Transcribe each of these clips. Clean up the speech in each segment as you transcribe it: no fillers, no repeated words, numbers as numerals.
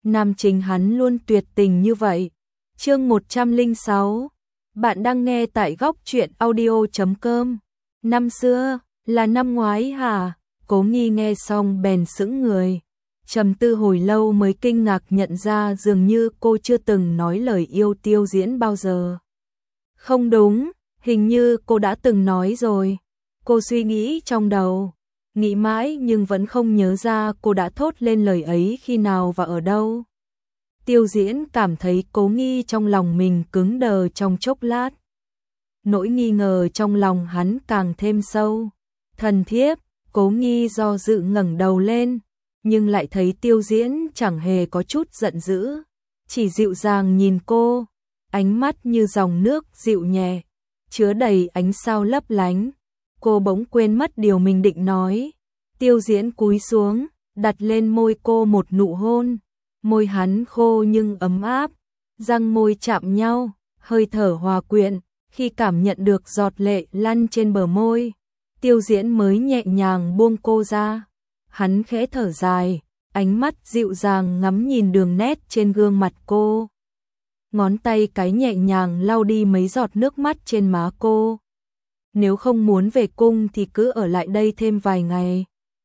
nam chính hắn luôn tuyệt tình như vậy. Chương 106. Bạn đang nghe tại góc truyện audio.com. Năm xưa, là năm ngoái hả? Cố Nghi nghe xong bèn sững người. Trầm tư hồi lâu mới kinh ngạc nhận ra dường như cô chưa từng nói lời yêu Tiêu Diễn bao giờ. Không đúng, hình như cô đã từng nói rồi. Cô suy nghĩ trong đầu, nghĩ mãi nhưng vẫn không nhớ ra cô đã thốt lên lời ấy khi nào và ở đâu. Tiêu Diễn cảm thấy Cố Nghi trong lòng mình cứng đờ trong chốc lát. Nỗi nghi ngờ trong lòng hắn càng thêm sâu. Thần thiếp, Cố Nghi do dự ngẩng đầu lên, nhưng lại thấy Tiêu Diễn chẳng hề có chút giận dữ, chỉ dịu dàng nhìn cô, ánh mắt như dòng nước dịu nhẹ, chứa đầy ánh sao lấp lánh. Cô bỗng quên mất điều mình định nói. Tiêu Diễn cúi xuống, đặt lên môi cô một nụ hôn. Môi hắn khô nhưng ấm áp, răng môi chạm nhau, hơi thở hòa quyện. Khi cảm nhận được giọt lệ lăn trên bờ môi, Tiêu Diễn mới nhẹ nhàng buông cô ra. Hắn khẽ thở dài, ánh mắt dịu dàng ngắm nhìn đường nét trên gương mặt cô. Ngón tay cái nhẹ nhàng lau đi mấy giọt nước mắt trên má cô. Nếu không muốn về cung thì cứ ở lại đây thêm vài ngày.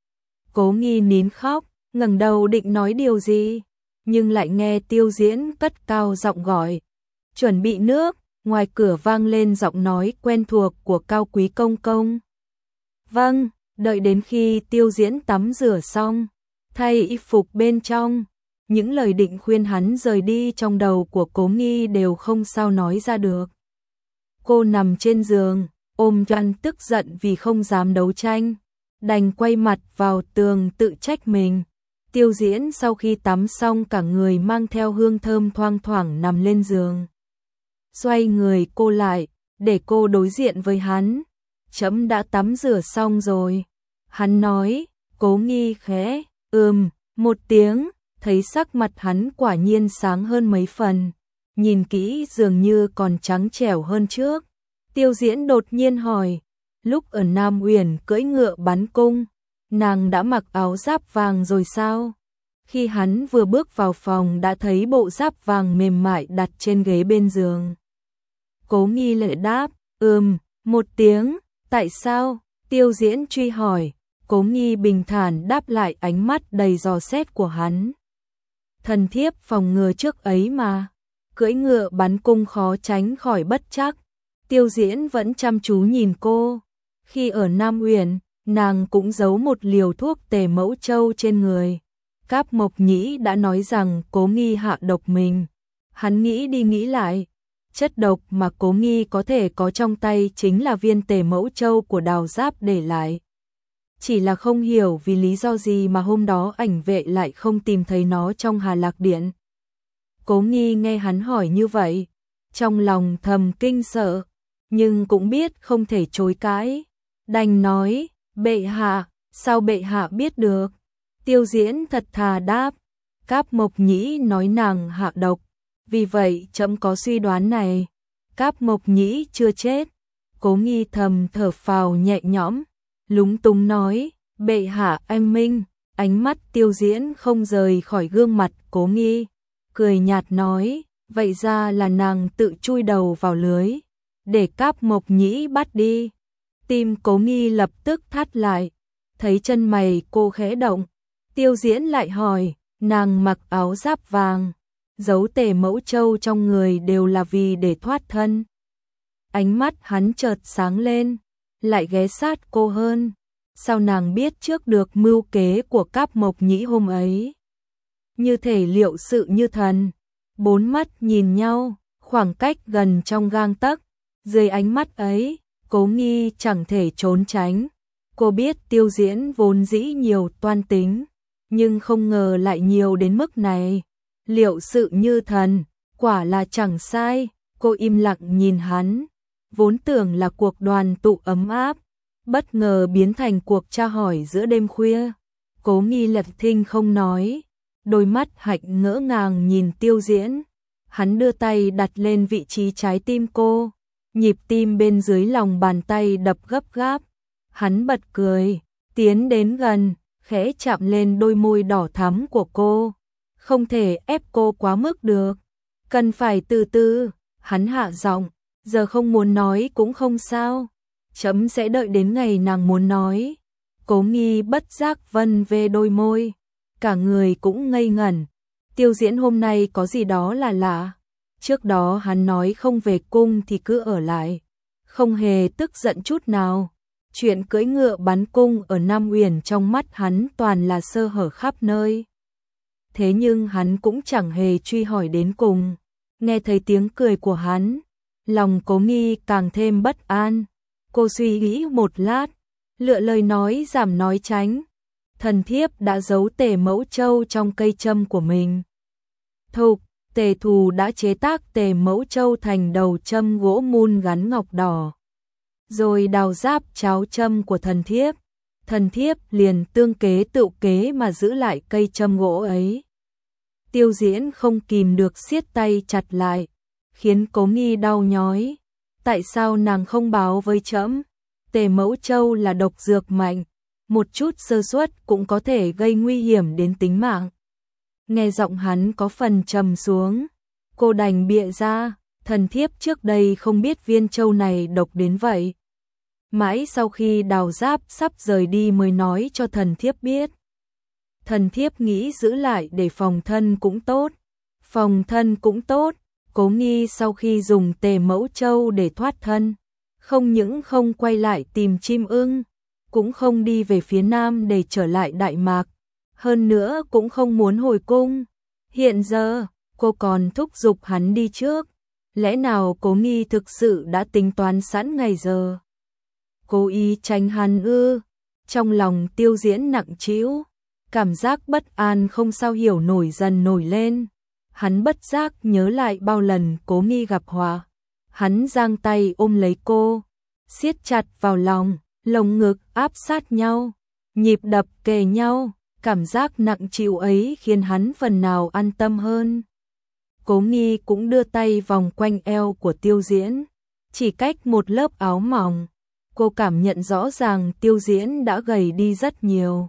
Cố Nghi nín khóc, ngẩng đầu định nói điều gì, nhưng lại nghe Tiêu Diễn cất cao giọng gọi. Chuẩn bị nước. Ngoài cửa vang lên giọng nói quen thuộc của Cao Quý công công. Vâng, đợi đến khi Tiêu Diễn tắm rửa xong, thay y phục bên trong, những lời định khuyên hắn rời đi trong đầu của Cố Nghi đều không sao nói ra được. Cô nằm trên giường, ôm chăn tức giận vì không dám đấu tranh, đành quay mặt vào tường tự trách mình. Tiêu Diễn sau khi tắm xong cả người mang theo hương thơm thoang thoảng nằm lên giường. Xoay người cô lại, để cô đối diện với hắn. Trẫm đã tắm rửa xong rồi. Hắn nói. Cố Nghi khẽ một tiếng, thấy sắc mặt hắn quả nhiên sáng hơn mấy phần. Nhìn kỹ dường như còn trắng trẻo hơn trước. Tiêu Diễn đột nhiên hỏi. Lúc ở Nam Uyển cưỡi ngựa bắn cung, nàng đã mặc áo giáp vàng rồi sao? Khi hắn vừa bước vào phòng đã thấy bộ giáp vàng mềm mại đặt trên ghế bên giường. Cố Nghi lệ đáp, một tiếng. Tại sao? Tiêu Diễn truy hỏi. Cố Nghi bình thản đáp lại ánh mắt đầy dò xét của hắn. Thần thiếp phòng ngừa trước ấy mà. Cưỡi ngựa bắn cung khó tránh khỏi bất trắc. Tiêu Diễn vẫn chăm chú nhìn cô. Khi ở Nam Uyển, nàng cũng giấu một liều thuốc tề mẫu châu trên người. Cáp Mộc Nhĩ đã nói rằng Cố Nghi hạ độc mình. Hắn nghĩ đi nghĩ lại. Chất độc mà Cố Nghi có thể có trong tay chính là viên tề mẫu châu của Đào Giáp để lại. Chỉ là không hiểu vì lý do gì mà hôm đó ảnh vệ lại không tìm thấy nó trong Hà Lạc Điện. Cố Nghi nghe hắn hỏi như vậy, trong lòng thầm kinh sợ, nhưng cũng biết không thể chối cãi. Đành nói, bệ hạ, sao bệ hạ biết được? Tiêu Diễn thật thà đáp, Cáp Mộc Nhĩ nói nàng hạ độc. Vì vậy trẫm có suy đoán này. Cáp Mộc Nhĩ chưa chết. Cố Nghi thầm thở phào nhẹ nhõm, lúng túng nói, bệ hạ anh minh. Ánh mắt Tiêu Diễn không rời khỏi gương mặt Cố Nghi, cười nhạt nói, vậy ra là nàng tự chui đầu vào lưới, để Cáp Mộc Nhĩ bắt đi. Tim Cố Nghi lập tức thắt lại, thấy chân mày cô khẽ động. Tiêu Diễn lại hỏi, nàng mặc áo giáp vàng, giấu tề mẫu châu trong người đều là vì để thoát thân. Ánh mắt hắn chợt sáng lên, lại ghé sát cô hơn. Sao nàng biết trước được mưu kế của Cáp Mộc Nhĩ hôm ấy? Như thể liệu sự như thần. Bốn mắt nhìn nhau, khoảng cách gần trong gang tấc. Dưới ánh mắt ấy, Cố Nghi chẳng thể trốn tránh. Cô biết Tiêu Diễn vốn dĩ nhiều toan tính, nhưng không ngờ lại nhiều đến mức này. Liệu sự như thần, quả là chẳng sai. Cô im lặng nhìn hắn, vốn tưởng là cuộc đoàn tụ ấm áp, bất ngờ biến thành cuộc tra hỏi giữa đêm khuya. Cố Nghi lật thinh không nói, đôi mắt hạnh ngỡ ngàng nhìn Tiêu Diễn. Hắn đưa tay đặt lên vị trí trái tim cô, nhịp tim bên dưới lòng bàn tay đập gấp gáp. Hắn bật cười, tiến đến gần, khẽ chạm lên đôi môi đỏ thắm của cô. không thể ép cô quá mức được. Cần phải từ từ, hắn hạ giọng, giờ không muốn nói cũng không sao. Chấm sẽ đợi đến ngày nàng muốn nói. Cố Nghi bất giác vân về đôi môi, cả người cũng ngây ngẩn. Tiêu Diễn hôm nay có gì đó là lạ. Trước đó hắn nói không về cung thì cứ ở lại, không hề tức giận chút nào. Chuyện cưỡi ngựa bắn cung ở Nam Uyển trong mắt hắn toàn là sơ hở khắp nơi. Thế nhưng hắn cũng chẳng hề truy hỏi đến cùng. Nghe thấy tiếng cười của hắn, lòng Cố Nghi càng thêm bất an. Cô suy nghĩ một lát, lựa lời nói giảm nói tránh. Thần thiếp đã giấu Tề Mẫu Châu trong cây châm của mình. Thục, Tề Thù đã chế tác Tề Mẫu Châu thành đầu châm gỗ mun gắn ngọc đỏ. Rồi đào giáp cháo châm của thần thiếp. Thần thiếp liền tương kế tựu kế mà giữ lại cây châm gỗ ấy. Tiêu Diễn không kìm được siết tay chặt lại, khiến Cố Nghi đau nhói. Tại sao nàng không báo với trẫm? Tề Mẫu Châu là độc dược mạnh, một chút sơ suất cũng có thể gây nguy hiểm đến tính mạng. Nghe giọng hắn có phần trầm xuống, cô đành bịa ra, thần thiếp trước đây không biết viên châu này độc đến vậy. Mãi sau khi đào giáp sắp rời đi mới nói cho thần thiếp biết. Thần thiếp nghĩ giữ lại để phòng thân cũng tốt. Phòng thân cũng tốt. Cố Nghi sau khi dùng Tề Mẫu Châu để thoát thân, không những không quay lại tìm chim ưng, cũng không đi về phía nam để trở lại Đại Mạc, hơn nữa cũng không muốn hồi cung. Hiện giờ, cô còn thúc giục hắn đi trước. Lẽ nào Cố Nghi thực sự đã tính toán sẵn ngày giờ? Cố ý tránh hắn ư? Trong lòng Tiêu Diễn nặng trĩu, cảm giác bất an không sao hiểu nổi dần nổi lên. Hắn bất giác nhớ lại bao lần Cố Nghi gặp họa. Hắn giang tay ôm lấy cô, siết chặt vào lòng, lồng ngực áp sát nhau, nhịp đập kề nhau, cảm giác nặng trĩu ấy khiến hắn phần nào an tâm hơn. Cố Nghi cũng đưa tay vòng quanh eo của Tiêu Diễn, chỉ cách một lớp áo mỏng, cô cảm nhận rõ ràng Tiêu Diễn đã gầy đi rất nhiều.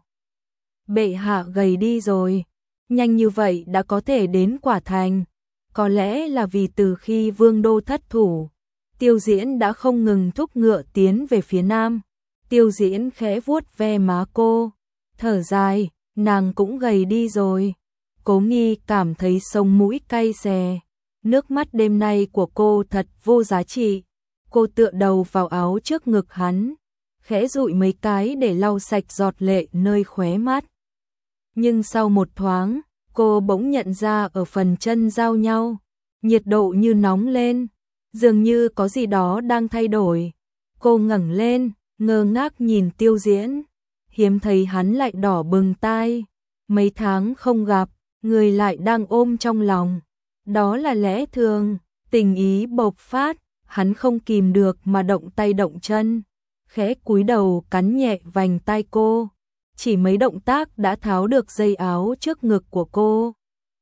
Bệ hạ gầy đi rồi, nhanh như vậy đã có thể đến Quả Thành. Có lẽ là vì từ khi Vương Đô thất thủ, Tiêu Diễn đã không ngừng thúc ngựa tiến về phía nam. Tiêu Diễn khẽ vuốt ve má cô, thở dài, nàng cũng gầy đi rồi. Cố Nghi cảm thấy sống mũi cay xè. Nước mắt đêm nay của cô thật vô giá trị. Cô tựa đầu vào áo trước ngực hắn, khẽ dụi mấy cái để lau sạch giọt lệ nơi khóe mắt. Nhưng sau một thoáng, cô bỗng nhận ra ở phần chân giao nhau, nhiệt độ như nóng lên, dường như có gì đó đang thay đổi. Cô ngẩng lên, ngơ ngác nhìn Tiêu Diễn, hiếm thấy hắn lại đỏ bừng tai. Mấy tháng không gặp, người lại đang ôm trong lòng. Đó là lẽ thường, tình ý bộc phát, hắn không kìm được mà động tay động chân, khẽ cúi đầu cắn nhẹ vành tai cô. Chỉ mấy động tác đã tháo được dây áo trước ngực của cô.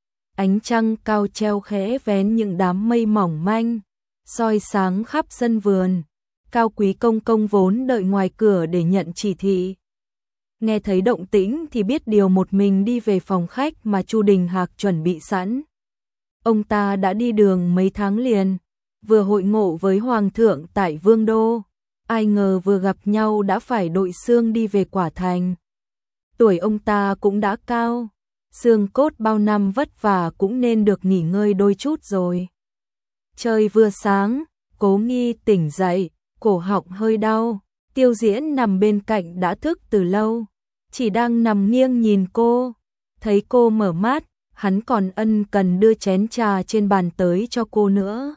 Ánh trăng cao treo khẽ vén những đám mây mỏng manh, soi sáng khắp sân vườn. Cao Quý công công vốn đợi ngoài cửa để nhận chỉ thị. Nghe thấy động tĩnh thì biết điều một mình đi về phòng khách mà Chu Đình Hạc chuẩn bị sẵn. Ông ta đã đi đường mấy tháng liền, vừa hội ngộ với Hoàng thượng tại Vương Đô. Ai ngờ vừa gặp nhau đã phải đội xương đi về Quả Thành. Tuổi ông ta cũng đã cao, xương cốt bao năm vất vả cũng nên được nghỉ ngơi đôi chút rồi. Trời vừa sáng, Cố Nghi tỉnh dậy, cổ họng hơi đau. Tiêu Diễn nằm bên cạnh đã thức từ lâu, chỉ đang nằm nghiêng nhìn cô. Thấy cô mở mắt, hắn còn ân cần đưa chén trà trên bàn tới cho cô nữa.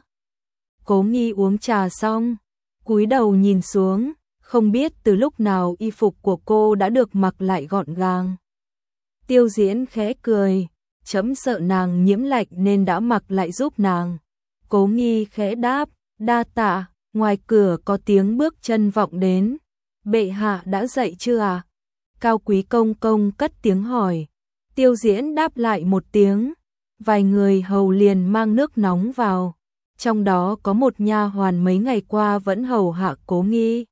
Cố Nghi uống trà xong, cúi đầu nhìn xuống, không biết từ lúc nào y phục của cô đã được mặc lại gọn gàng. Tiêu Diễn khẽ cười, chấm sợ nàng nhiễm lạnh nên đã mặc lại giúp nàng. Cố Nghi khẽ đáp, đa tạ. Ngoài cửa có tiếng bước chân vọng đến. Bệ hạ đã dậy chưa à? Cao Quý công công cất tiếng hỏi. Tiêu Diễn đáp lại một tiếng. Vài người hầu liền mang nước nóng vào. Trong đó có một nha hoàn mấy ngày qua vẫn hầu hạ Cố Nghi.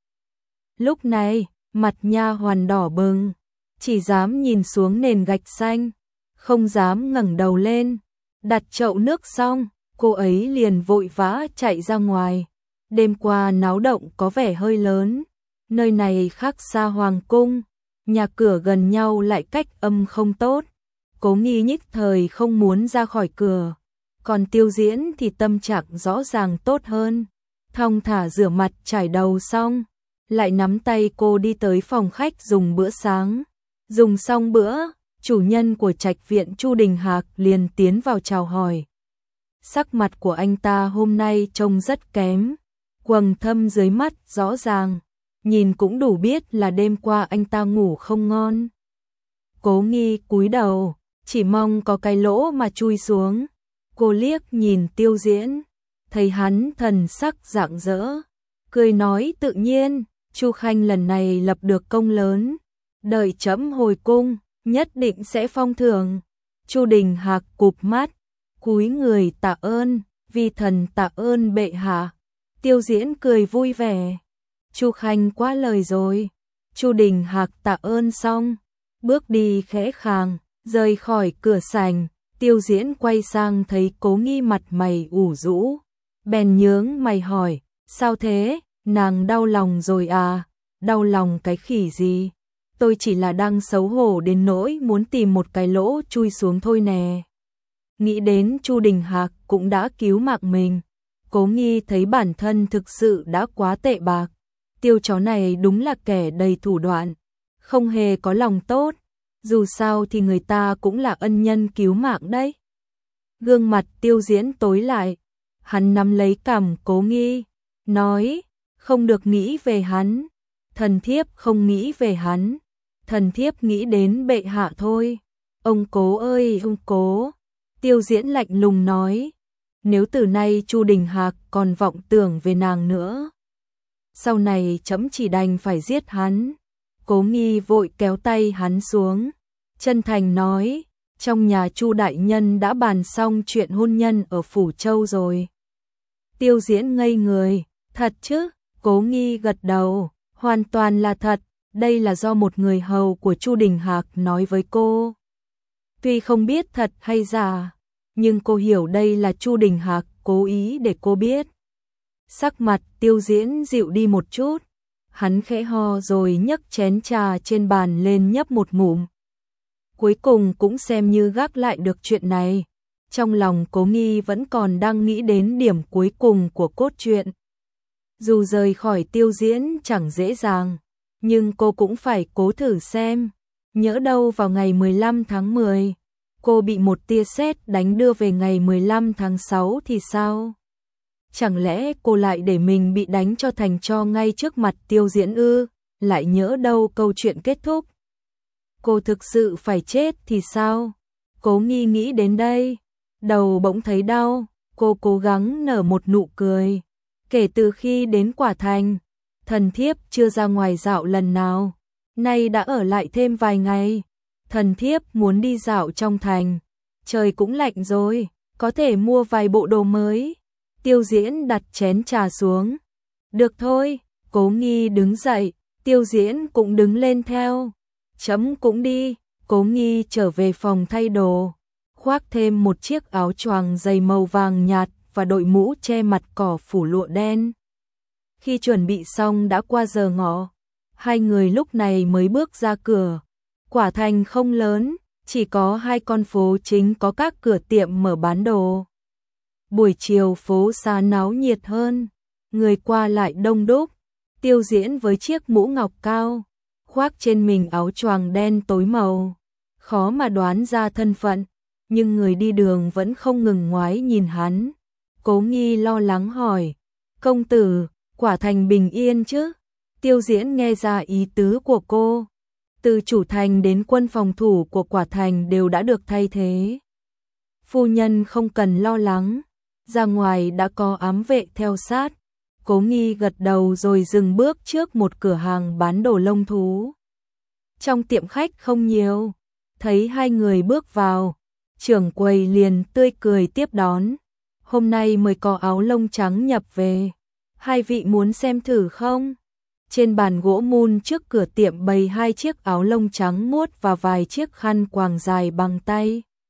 Lúc này, mặt nha hoàn đỏ bừng, chỉ dám nhìn xuống nền gạch xanh, không dám ngẩng đầu lên. Đặt chậu nước xong, cô ấy liền vội vã chạy ra ngoài. Đêm qua náo động có vẻ hơi lớn, nơi này khác xa hoàng cung, nhà cửa gần nhau lại cách âm không tốt. Cố Nghi nhất thời không muốn ra khỏi cửa, còn Tiêu Diễn thì tâm trạng rõ ràng tốt hơn. Thong thả rửa mặt chải đầu xong, lại nắm tay cô đi tới phòng khách dùng bữa sáng. Dùng xong bữa, chủ nhân của trạch viện Chu Đình Hạc liền tiến vào chào hỏi. Sắc mặt của anh ta hôm nay trông rất kém, quầng thâm dưới mắt rõ ràng, nhìn cũng đủ biết là đêm qua anh ta ngủ không ngon. Cố Nghi cúi đầu, chỉ mong có cái lỗ mà chui xuống. Cô liếc nhìn Tiêu Diễn, thấy hắn thần sắc rạng rỡ, cười nói tự nhiên, Chu Khanh lần này lập được công lớn, đợi trẫm hồi cung, nhất định sẽ phong thưởng. Chu Đình Hạc cụp mắt, cúi người tạ ơn, vi thần tạ ơn bệ hạ. Tiêu Diễn cười vui vẻ, Chu Khanh quá lời rồi. Chu Đình Hạc tạ ơn xong, bước đi khẽ khàng, rời khỏi cửa sảnh. Tiêu Diễn quay sang thấy Cố Nghi mặt mày ủ rũ, bèn nhướng mày hỏi, sao thế, nàng đau lòng rồi à? Đau lòng cái khỉ gì? Tôi chỉ là đang xấu hổ đến nỗi muốn tìm một cái lỗ chui xuống thôi nè. Nghĩ đến Chu Đình Hạc cũng đã cứu mạng mình, Cố Nghi thấy bản thân thực sự đã quá tệ bạc. Tiêu chó này đúng là kẻ đầy thủ đoạn, không hề có lòng tốt. Dù sao thì người ta cũng là ân nhân cứu mạng đấy. Gương mặt Tiêu Diễn tối lại, hắn nắm lấy cằm Cố Nghi, nói, không được nghĩ về hắn, thần thiếp không nghĩ về hắn, thần thiếp nghĩ đến bệ hạ thôi. Ông Cố ơi ông Cố, Tiêu Diễn lạnh lùng nói, nếu từ nay Chu Đình Hạc còn vọng tưởng về nàng nữa, sau này trẫm chỉ đành phải giết hắn. Cố Nghi vội kéo tay hắn xuống, chân thành nói, trong nhà Chu đại nhân đã bàn xong chuyện hôn nhân ở Phủ Châu rồi. Tiêu Diễn ngây người, thật chứ? Cố Nghi gật đầu, hoàn toàn là thật, đây là do một người hầu của Chu Đình Hạc nói với cô. Tuy không biết thật hay giả, nhưng cô hiểu đây là Chu Đình Hạc cố ý để cô biết. Sắc mặt Tiêu Diễn dịu đi một chút, hắn khẽ ho rồi nhấc chén trà trên bàn lên nhấp một ngụm. Cuối cùng cũng xem như gác lại được chuyện này. Trong lòng Cố Nghi vẫn còn đang nghĩ đến điểm cuối cùng của cốt truyện. Dù rời khỏi Tiêu Diễn chẳng dễ dàng, nhưng cô cũng phải cố thử xem. Nhỡ đâu vào ngày 15 tháng 10, cô bị một tia sét đánh đưa về ngày 15 tháng 6 thì sao? Chẳng lẽ cô lại để mình bị đánh cho thành tro ngay trước mặt Tiêu Diễn ư? Lại nhỡ đâu câu chuyện kết thúc, cô thực sự phải chết thì sao? Cố Nghi nghĩ đến đây, đầu bỗng thấy đau, cô cố gắng nở một nụ cười. Kể từ khi đến Quả Thành, thần thiếp chưa ra ngoài dạo lần nào, nay đã ở lại thêm vài ngày. Thần thiếp muốn đi dạo trong thành, trời cũng lạnh rồi, có thể mua vài bộ đồ mới. Tiêu Diễn đặt chén trà xuống. Được thôi. Cố Nghi đứng dậy, Tiêu Diễn cũng đứng lên theo. Chấm cũng đi. Cố Nghi trở về phòng thay đồ, khoác thêm một chiếc áo choàng dày màu vàng nhạt và đội mũ che mặt cỏ phủ lụa đen. Khi chuẩn bị xong đã qua giờ ngọ, hai người lúc này mới bước ra cửa. Quả Thành không lớn, chỉ có hai con phố chính có các cửa tiệm mở bán đồ. Buổi chiều phố xá náo nhiệt hơn, người qua lại đông đúc. Tiêu Diễn với chiếc mũ ngọc cao, khoác trên mình áo choàng đen tối màu, khó mà đoán ra thân phận, nhưng người đi đường vẫn không ngừng ngoái nhìn hắn. Cố Nghi lo lắng hỏi, công tử, Quả Thành bình yên chứ? Tiêu Diễn nghe ra ý tứ của cô. Từ chủ thành đến quân phòng thủ của Quả Thành đều đã được thay thế. Phu nhân không cần lo lắng, ra ngoài đã có ám vệ theo sát. Cố Nghi gật đầu rồi dừng bước trước một cửa hàng bán đồ lông thú. Trong tiệm khách không nhiều, thấy hai người bước vào, trưởng quầy liền tươi cười tiếp đón. Hôm nay mới có áo lông trắng nhập về, hai vị muốn xem thử không? Trên bàn gỗ mun trước cửa tiệm bày hai chiếc áo lông trắng muốt và vài chiếc khăn quàng dài bằng tay.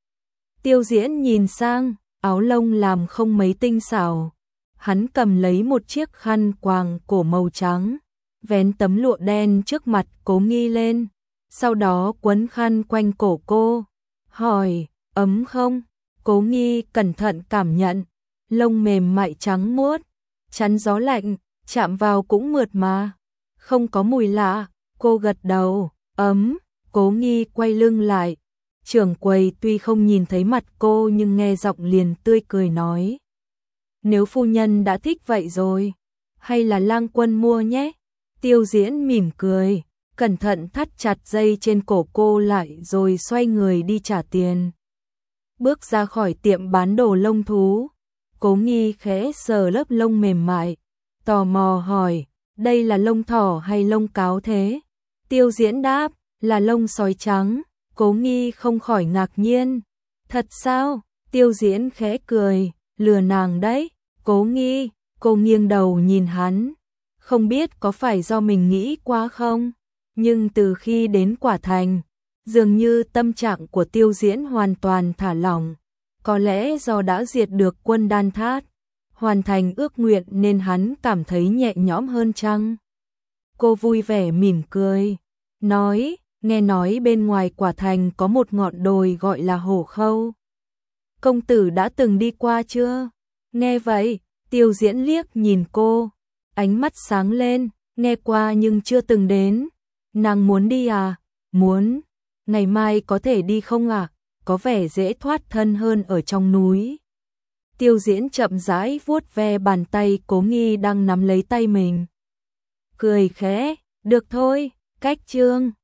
Tiêu Diễn nhìn sang, áo lông làm không mấy tinh xảo. Hắn cầm lấy một chiếc khăn quàng cổ màu trắng, vén tấm lụa đen trước mặt Cố Nghi lên, sau đó quấn khăn quanh cổ cô, hỏi, ấm không? Cố Nghi cẩn thận cảm nhận, lông mềm mại trắng muốt, chắn gió lạnh, chạm vào cũng mượt mà, không có mùi lạ. Cô gật đầu, ấm. Cố Nghi quay lưng lại. Trưởng quầy tuy không nhìn thấy mặt cô nhưng nghe giọng liền tươi cười nói, nếu phu nhân đã thích vậy rồi, hay là Lang Quân mua nhé. Tiêu Diễn mỉm cười, cẩn thận thắt chặt dây trên cổ cô lại rồi xoay người đi trả tiền. Bước ra khỏi tiệm bán đồ lông thú, Cố Nghi khẽ sờ lớp lông mềm mại, tò mò hỏi, đây là lông thỏ hay lông cáo thế? Tiêu Diễn đáp, là lông sói trắng. Cố Nghi không khỏi ngạc nhiên. Thật sao? Tiêu Diễn khẽ cười, lừa nàng đấy. Cố Nghi, cô nghiêng đầu nhìn hắn. Không biết có phải do mình nghĩ quá không? Nhưng từ khi đến Quả Thành, dường như tâm trạng của Tiêu Diễn hoàn toàn thả lỏng. Có lẽ do đã diệt được quân Đan Thát, hoàn thành ước nguyện nên hắn cảm thấy nhẹ nhõm hơn chăng? Cô vui vẻ mỉm cười, nói, nghe nói bên ngoài Quả Thành có một ngọn đồi gọi là Hổ Khâu. Công tử đã từng đi qua chưa? Nghe vậy, Tiêu Diễn liếc nhìn cô, ánh mắt sáng lên, nghe qua nhưng chưa từng đến. Nàng muốn đi à? Muốn. Ngày mai có thể đi không ạ? Có vẻ dễ thoát thân hơn ở trong núi. Tiêu Diễn chậm rãi vuốt ve bàn tay Cố Nghi đang nắm lấy tay mình. Cười khẽ, được thôi, cách chương.